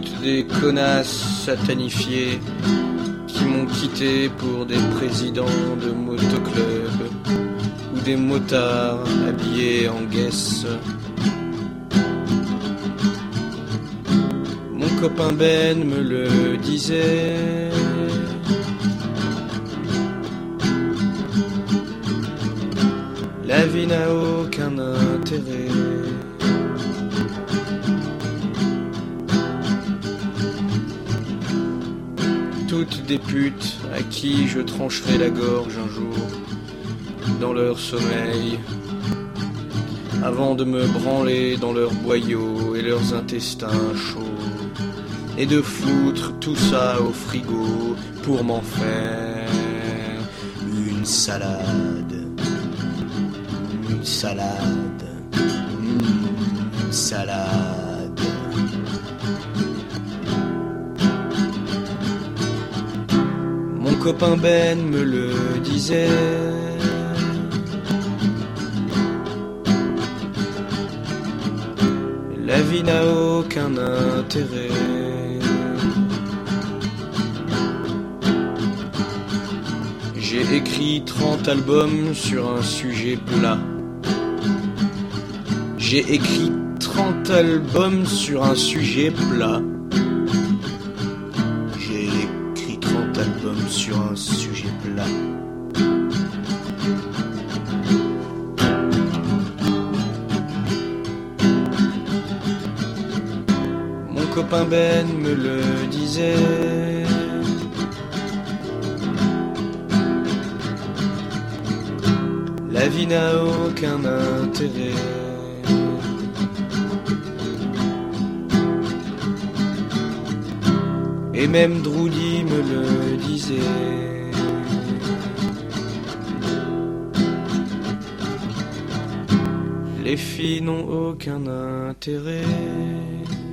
toutes des connasses satanifiées qui m'ont quitté pour des présidents de motoclub ou des motards habillés en guesse. Mon copain Ben me le disait. La vie n'a aucun intérêt. Toutes des putes à qui je trancherai la gorge un jour dans leur sommeil, avant de me branler dans leurs boyaux et leurs intestins chauds, et de foutre tout ça au frigo pour m'en faire une salade. Une salade. Une salade. Mon copain Ben me le disait. La vie n'a aucun intérêt. J'ai écrit 30 albums sur un sujet plat. J'ai écrit 30 albums sur un sujet plat. J'ai écrit 30 albums sur un sujet plat. Mon copain Ben me le disait. La vie n'a aucun intérêt. Et même Droudi me le disait. Les filles n'ont aucun intérêt.